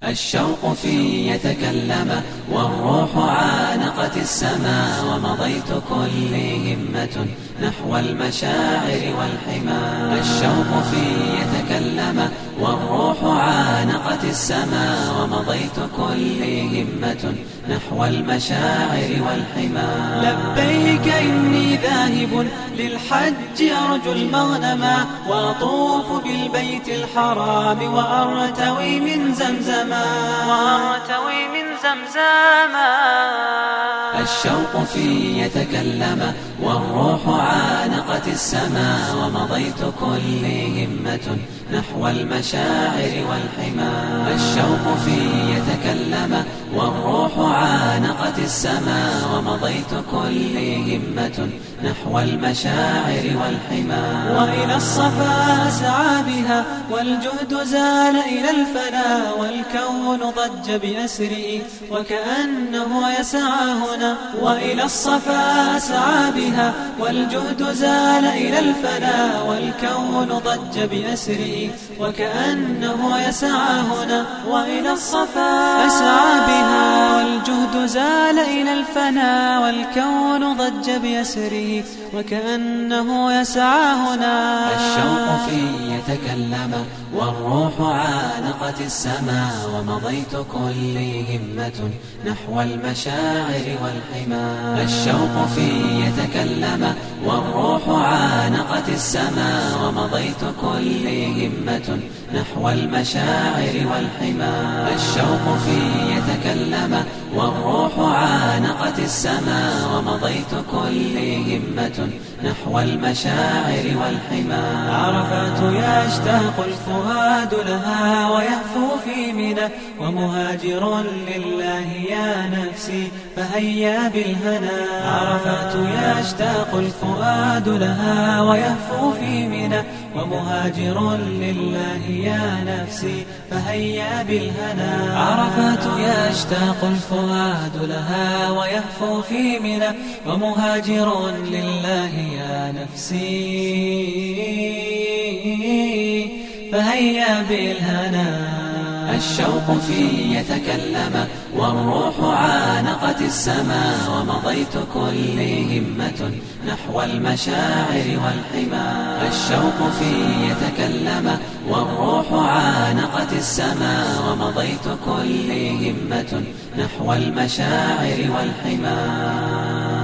الشوق في يتكلم والروح عانقت السماء، ومضيت كلي همة نحو المشاعر والحمى. الشوق في يتكلم والروح عانقت السماء، ومضيت كلي همة نحو المشاعر والحمى. لبيك إني ذاهب للحج أرجو المغنما، وأطوف بالبيت الحرام وأرتوي من زمزما. الشوق في يتكلم والروح عانقت السماء، ومضيت كلي همة نحو المشاعر والحمى. الشوق في يتكلم والروح عانقت السماء، ومضيت كلي همة نحو المشاعر والحمى. وإلى الصفا أسعى بها والجهد زال إلى الفنا، والكون ضج بأسره وكأنه يسعى هنا. وإلى الصفا أسعى بها والجهد زال إلى الفنا، والكون ضج بأسره وكأنه يسعى هنا. وإلى الصفا أسعى بها والجهد زال إلى الفنا، والكون ضج بأسره وكأنه يسعى هنا. الشوق في يتكلم والروح عانقت السماء، ومضيت كلي همة نحو المشاعر والحمى. الشوق في يتكلم والروح عانقت السماء، ومضيت كلي همة نحو المشاعر والحمى. الشوق في يتكلم والروح عانقت السماء، ومضيت كلي همة نحو المشاعر والحمى. عرفات يشتاق الفؤاد لها ويهفو في منى، ومهاجر لله يا نفسي فهيا بالهنا. عرفات يشتاق الفؤاد لها ويهفو في منى، ومهاجر لله يا نفسي فهيا بالهنا. عرفات يشتاق الفؤاد لها ويهفو في منى، ومهاجر لله يا نفسي فهيا بالهنا. الشوق في يتكلم والروح عانقت السماء، ومضيت كلي همة نحو المشاعر والحمى. الشوق في يتكلم والروح عانقت السماء، ومضيت كلي همة نحو المشاعر والحمى.